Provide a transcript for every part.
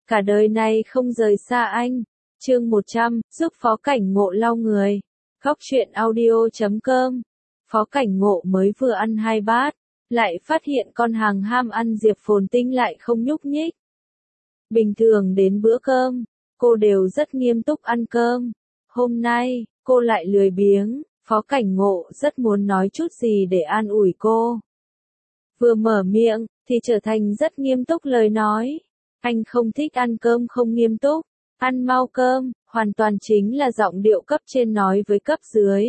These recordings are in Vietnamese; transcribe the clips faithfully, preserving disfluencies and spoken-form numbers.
cả đời này không rời xa anh. Chương một trăm, giúp Phó Cảnh Ngộ lau người. Góc truyện audio chấm com. Phó Cảnh Ngộ mới vừa ăn hai bát, lại phát hiện con hàng ham ăn Diệp Phồn Tinh lại không nhúc nhích. Bình thường đến bữa cơm, cô đều rất nghiêm túc ăn cơm. Hôm nay, cô lại lười biếng. Phó Cảnh Ngộ rất muốn nói chút gì để an ủi cô. Vừa mở miệng, thì trở thành rất nghiêm túc lời nói. Anh không thích ăn cơm không nghiêm túc. Ăn mau cơm, hoàn toàn chính là giọng điệu cấp trên nói với cấp dưới.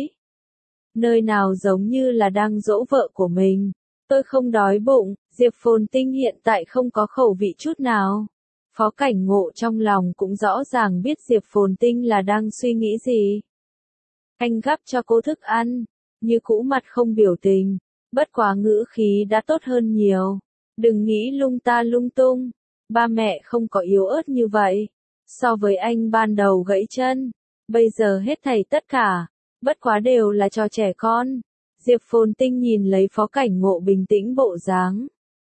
Nơi nào giống như là đang dỗ vợ của mình. Tôi không đói bụng, Diệp Phồn Tinh hiện tại không có khẩu vị chút nào. Phó Cảnh Ngộ trong lòng cũng rõ ràng biết Diệp Phồn Tinh là đang suy nghĩ gì. Anh gắp cho cô thức ăn, như cũ mặt không biểu tình, bất quá ngữ khí đã tốt hơn nhiều. Đừng nghĩ lung ta lung tung, ba mẹ không có yếu ớt như vậy. So với anh ban đầu gãy chân, bây giờ hết thảy tất cả, bất quá đều là trò trẻ con. Diệp Phồn Tinh nhìn lấy Phó Cảnh Ngộ bình tĩnh bộ dáng.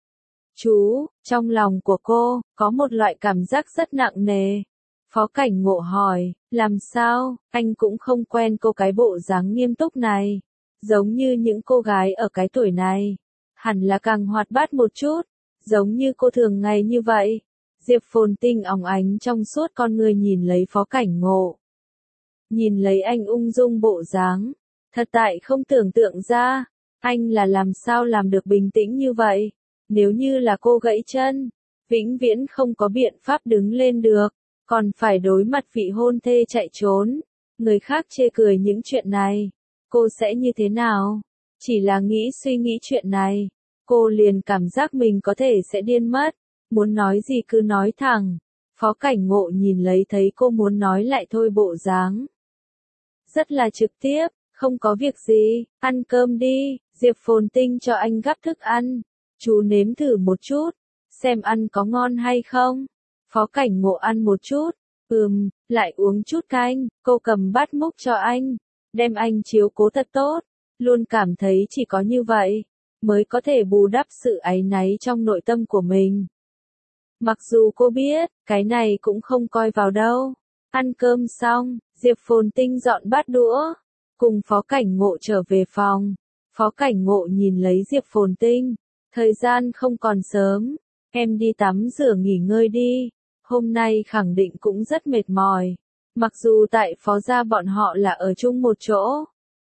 Chú, trong lòng của cô, có một loại cảm giác rất nặng nề. Phó Cảnh Ngộ hỏi, làm sao, anh cũng không quen cô cái bộ dáng nghiêm túc này. Giống như những cô gái ở cái tuổi này, hẳn là càng hoạt bát một chút, giống như cô thường ngày như vậy. Diệp Phồn Tinh óng ánh trong suốt con người nhìn lấy Phó Cảnh Ngộ. Nhìn lấy anh ung dung bộ dáng, thật tại không tưởng tượng ra, anh là làm sao làm được bình tĩnh như vậy. Nếu như là cô gãy chân, vĩnh viễn không có biện pháp đứng lên được, còn phải đối mặt vị hôn thê chạy trốn, người khác chê cười những chuyện này, cô sẽ như thế nào? Chỉ là nghĩ suy nghĩ chuyện này, cô liền cảm giác mình có thể sẽ điên mất, muốn nói gì cứ nói thẳng. Phó Cảnh Ngộ nhìn lấy thấy cô muốn nói lại thôi bộ dáng. Rất là trực tiếp, không có việc gì, ăn cơm đi, Diệp Phồn Tinh cho anh gắp thức ăn. Chú nếm thử một chút, xem ăn có ngon hay không. Phó Cảnh Ngộ ăn một chút, ừm, lại uống chút canh, cô cầm bát múc cho anh, đem anh chiếu cố thật tốt, luôn cảm thấy chỉ có như vậy, mới có thể bù đắp sự áy náy trong nội tâm của mình. Mặc dù cô biết, cái này cũng không coi vào đâu. Ăn cơm xong, Diệp Phồn Tinh dọn bát đũa, cùng Phó Cảnh Ngộ trở về phòng. Phó Cảnh Ngộ nhìn lấy Diệp Phồn Tinh. Thời gian không còn sớm, em đi tắm rửa nghỉ ngơi đi, hôm nay khẳng định cũng rất mệt mỏi. Mặc dù tại Phó gia bọn họ là ở chung một chỗ,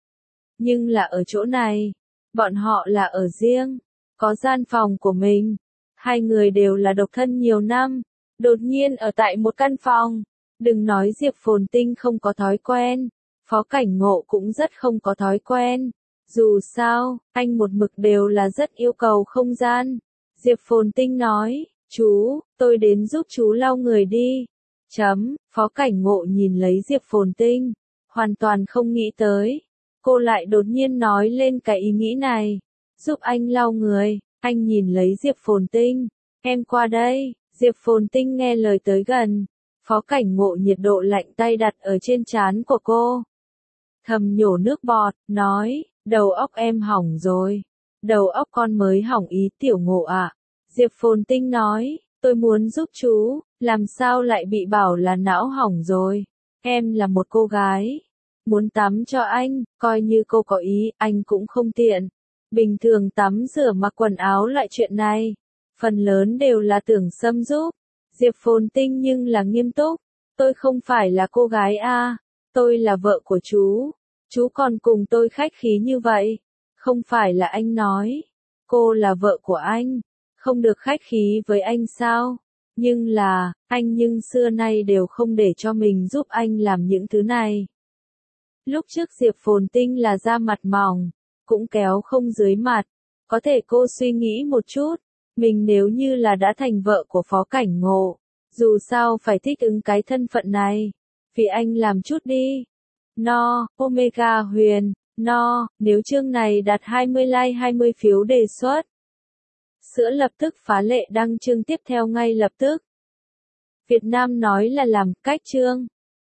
nhưng là ở chỗ này, bọn họ là ở riêng, có gian phòng của mình. Hai người đều là độc thân nhiều năm, đột nhiên ở tại một căn phòng. Đừng nói Diệp Phồn Tinh không có thói quen, Phó Cảnh Ngộ cũng rất không có thói quen. Dù sao, anh một mực đều là rất yêu cầu không gian. Diệp Phồn Tinh nói, chú, tôi đến giúp chú lau người đi. Chấm, Phó Cảnh Ngộ nhìn lấy Diệp Phồn Tinh, hoàn toàn không nghĩ tới. Cô lại đột nhiên nói lên cái ý nghĩ này. Giúp anh lau người, anh nhìn lấy Diệp Phồn Tinh. Em qua đây, Diệp Phồn Tinh nghe lời tới gần. Phó Cảnh Ngộ nhiệt độ lạnh tay đặt ở trên trán của cô. Thầm nhổ nước bọt, nói, đầu óc em hỏng rồi. Đầu óc con mới hỏng ý tiểu Ngộ ạ. Diệp Phồn Tinh nói, tôi muốn giúp chú, làm sao lại bị bảo là não hỏng rồi. Em là một cô gái, muốn tắm cho anh, coi như cô có ý, anh cũng không tiện. Bình thường tắm rửa mặc quần áo lại chuyện này, phần lớn đều là Tưởng Sâm giúp. Diệp Phồn Tinh nhưng là nghiêm túc, tôi không phải là cô gái a, tôi là vợ của chú. Chú còn cùng tôi khách khí như vậy, không phải là anh nói, cô là vợ của anh, không được khách khí với anh sao? Nhưng là, anh nhưng xưa nay đều không để cho mình giúp anh làm những thứ này. Lúc trước Diệp Phồn Tinh là da mặt mỏng, cũng kéo không dưới mặt, có thể cô suy nghĩ một chút, mình nếu như là đã thành vợ của Phó Cảnh Ngộ, dù sao phải thích ứng cái thân phận này, vì anh làm chút đi. No, Omega Huyền, no, nếu chương này đạt hai mươi like hai mươi phiếu đề xuất. Sữa lập tức phá lệ đăng chương tiếp theo ngay lập tức. Việt Nam nói là làm, cách chương.